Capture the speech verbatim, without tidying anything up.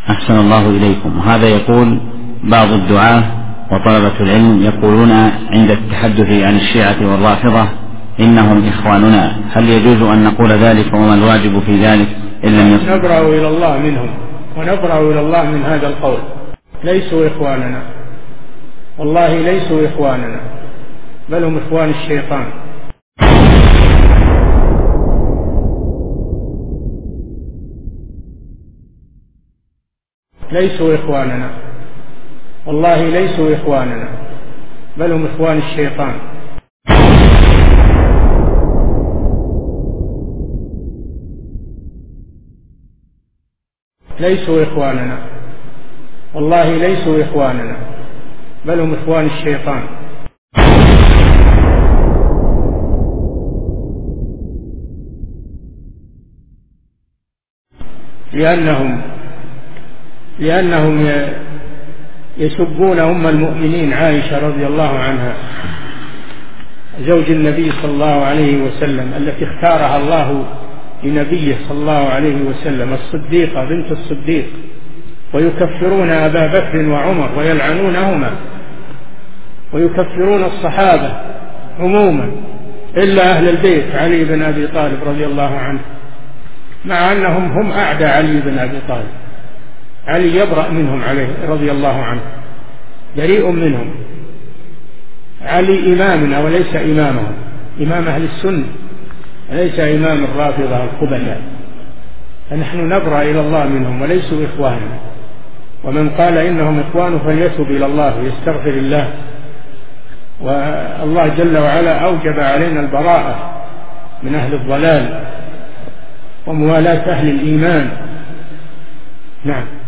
أحسن الله إليكم. هذا يقول: بعض الدعاة وطلبة العلم يقولون عند التحدث عن الشيعة والرافضة إنهم إخواننا، هل يجوز أن نقول ذلك وما الواجب في ذلك إن لم يصل؟ نبرأ إلى الله منهم ونبرأ إلى الله من هذا القول. ليسوا إخواننا، والله ليسوا إخواننا، بل هم إخوان الشيطان. ليسوا إخواننا، والله ليسوا إخواننا، بل هم إخوان الشيطان. ليسوا إخواننا، والله ليسوا إخواننا، بل هم إخوان الشيطان. لأنهم لأنهم يسبون أم المؤمنين عائشة رضي الله عنها زوج النبي صلى الله عليه وسلم، التي اختارها الله لنبيه صلى الله عليه وسلم، الصديقة بنت الصديق، ويكفرون أبا بكر وعمر ويلعنونهما، ويكفرون الصحابة عموما إلا أهل البيت علي بن أبي طالب رضي الله عنه، مع أنهم هم أعدى علي بن أبي طالب. علي يبرأ منهم عليه رضي الله عنه، بريء منهم. علي إمامنا وليس إمامهم، إمام أهل السنة وليس إمام الرافضة الخبثاء. فنحن نبرأ إلى الله منهم وليسوا إخواننا، ومن قال إنهم إخوانه فليتوب إلى الله ويستغفر الله. والله جل وعلا أوجب علينا البراءة من أهل الضلال وموالاة أهل الإيمان. نعم.